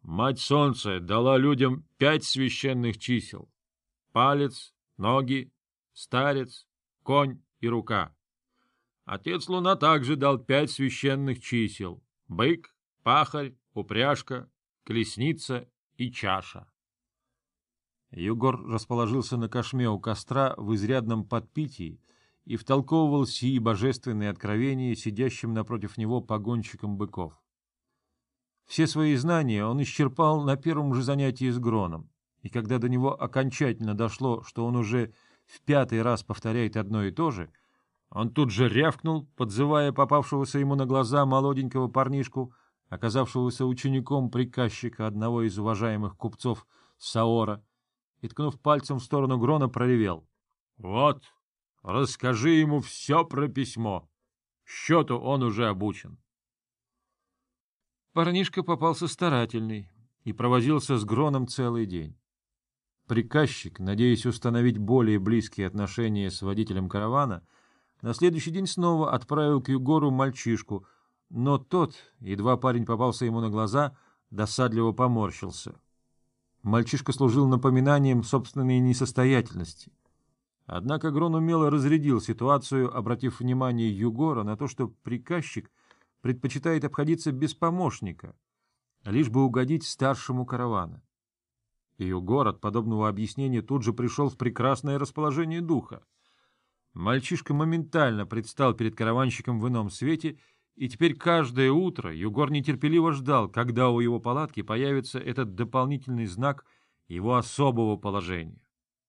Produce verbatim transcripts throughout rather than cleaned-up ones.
Мать Солнца дала людям пять священных чисел: палец, ноги, старец, конь и рука. Отец Луна также дал пять священных чисел: бык, пахарь, упряжка, колесница и чаша. Югор расположился на кошме у костра в изрядном подпитии и втолковывал сии божественные откровения сидящим напротив него погонщикам быков. Все свои знания он исчерпал на первом же занятии с Гроном, и когда до него окончательно дошло, что он уже в пятый раз повторяет одно и то же, он тут же рявкнул, подзывая попавшегося ему на глаза молоденького парнишку, оказавшегося учеником приказчика одного из уважаемых купцов Саора, и, ткнув пальцем в сторону Грона, проревел: — Вот, расскажи ему все про письмо. Счету он уже обучен. Парнишка попался старательный и провозился с Гроном целый день. Приказчик, надеясь установить более близкие отношения с водителем каравана, на следующий день снова отправил к Югору мальчишку, но тот, едва парень попался ему на глаза, досадливо поморщился. Мальчишка служил напоминанием собственной несостоятельности. Однако Грон умело разрядил ситуацию, обратив внимание Югора на то, что приказчик предпочитает обходиться без помощника, лишь бы угодить старшему каравана. И Югор от подобного объяснения тут же пришел в прекрасное расположение духа. Мальчишка моментально предстал перед караванщиком в ином свете, и теперь каждое утро Югор нетерпеливо ждал, когда у его палатки появится этот дополнительный знак его особого положения.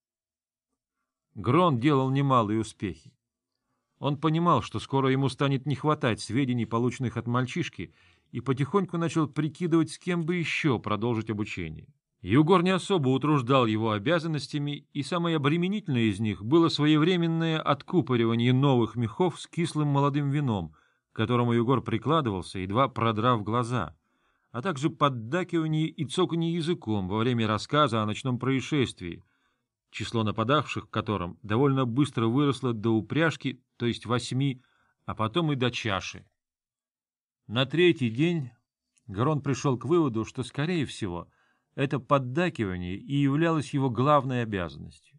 Грон делал немалые успехи. Он понимал, что скоро ему станет не хватать сведений, полученных от мальчишки, и потихоньку начал прикидывать, с кем бы еще продолжить обучение. Югор не особо утруждал его обязанностями, и самое обременительное из них было своевременное откупоривание новых мехов с кислым молодым вином, к которому Югор прикладывался, едва продрав глаза, а также поддакивание и цоканье языком во время рассказа о ночном происшествии, число нападавших в котором довольно быстро выросло до упряжки, то есть восьми, а потом и до чаши. На третий день Грон пришел к выводу, что, скорее всего, это поддакивание и являлось его главной обязанностью.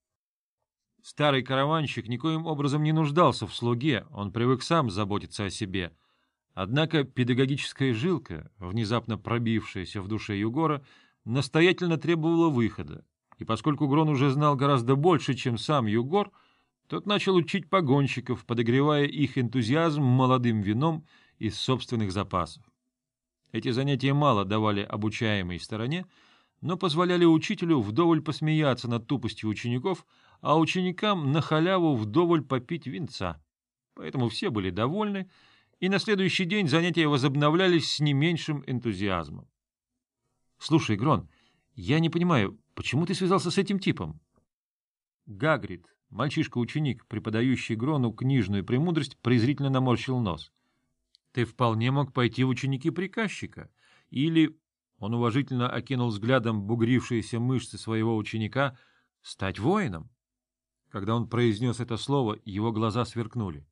Старый караванщик никоим образом не нуждался в слуге, он привык сам заботиться о себе. Однако педагогическая жилка, внезапно пробившаяся в душе Югора, настоятельно требовала выхода, и поскольку Грон уже знал гораздо больше, чем сам Югор, тот начал учить погонщиков, подогревая их энтузиазм молодым вином из собственных запасов. Эти занятия мало давали обучаемой стороне, но позволяли учителю вдоволь посмеяться над тупостью учеников, а ученикам на халяву вдоволь попить винца. Поэтому все были довольны, и на следующий день занятия возобновлялись с не меньшим энтузиазмом. — Слушай, Грон, я не понимаю, почему ты связался с этим типом? Гагрид, мальчишка-ученик, преподающий Грону книжную премудрость, презрительно наморщил нос. — Ты вполне мог пойти в ученики приказчика. Или, он уважительно окинул взглядом бугрившиеся мышцы своего ученика, стать воином. Когда он произнес это слово, его глаза сверкнули.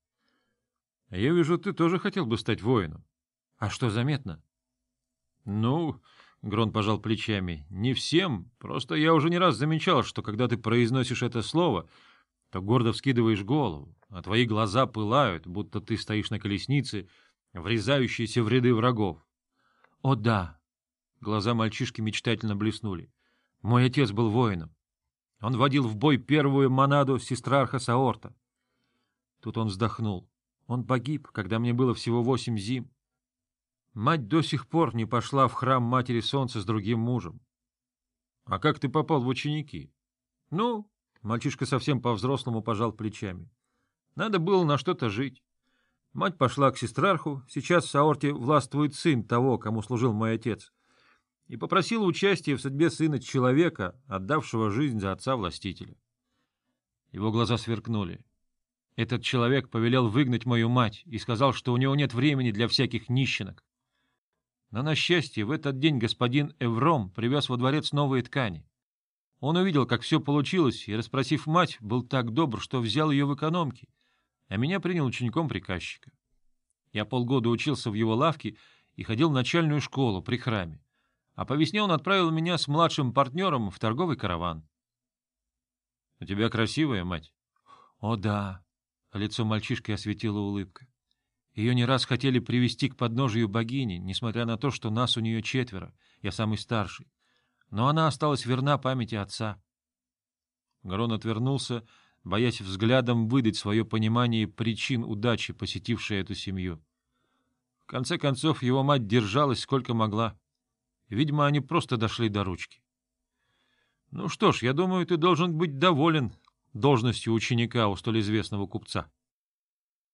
— Я вижу, ты тоже хотел бы стать воином. — А что заметно? — Ну... — Грон пожал плечами. — Не всем, просто я уже не раз замечал, что когда ты произносишь это слово, то гордо вскидываешь голову, а твои глаза пылают, будто ты стоишь на колеснице, врезающейся в ряды врагов. — О да! — глаза мальчишки мечтательно блеснули. — Мой отец был воином. Он водил в бой первую монаду сестрарха Саорта. Тут он вздохнул. Он погиб, когда мне было всего восемь зим. Мать до сих пор не пошла в храм Матери Солнца с другим мужем. — А как ты попал в ученики? — Ну, мальчишка совсем по-взрослому пожал плечами. Надо было на что-то жить. Мать пошла к сестрарху, сейчас в Саорте властвует сын того, кому служил мой отец, и попросила участия в судьбе сына человека, отдавшего жизнь за отца-властителя. Его глаза сверкнули. Этот человек повелел выгнать мою мать и сказал, что у него нет времени для всяких нищенок. Но, на счастье, в этот день господин Эвром привез во дворец новые ткани. Он увидел, как все получилось, и, расспросив мать, был так добр, что взял ее в экономки, а меня принял учеником приказчика. Я полгода учился в его лавке и ходил в начальную школу при храме, А по весне он отправил меня с младшим партнером в торговый караван. — У тебя красивая мать? — О, да. Лицо мальчишки осветила улыбка. Ее не раз хотели привести к подножию богини, несмотря на то, что нас у нее четверо, я самый старший. Но она осталась верна памяти отца. Грон отвернулся, боясь взглядом выдать свое понимание причин удачи, посетившей эту семью. В конце концов, его мать держалась сколько могла. Видимо, они просто дошли до ручки. — Ну что ж, я думаю, ты должен быть доволен должностью ученика у столь известного купца.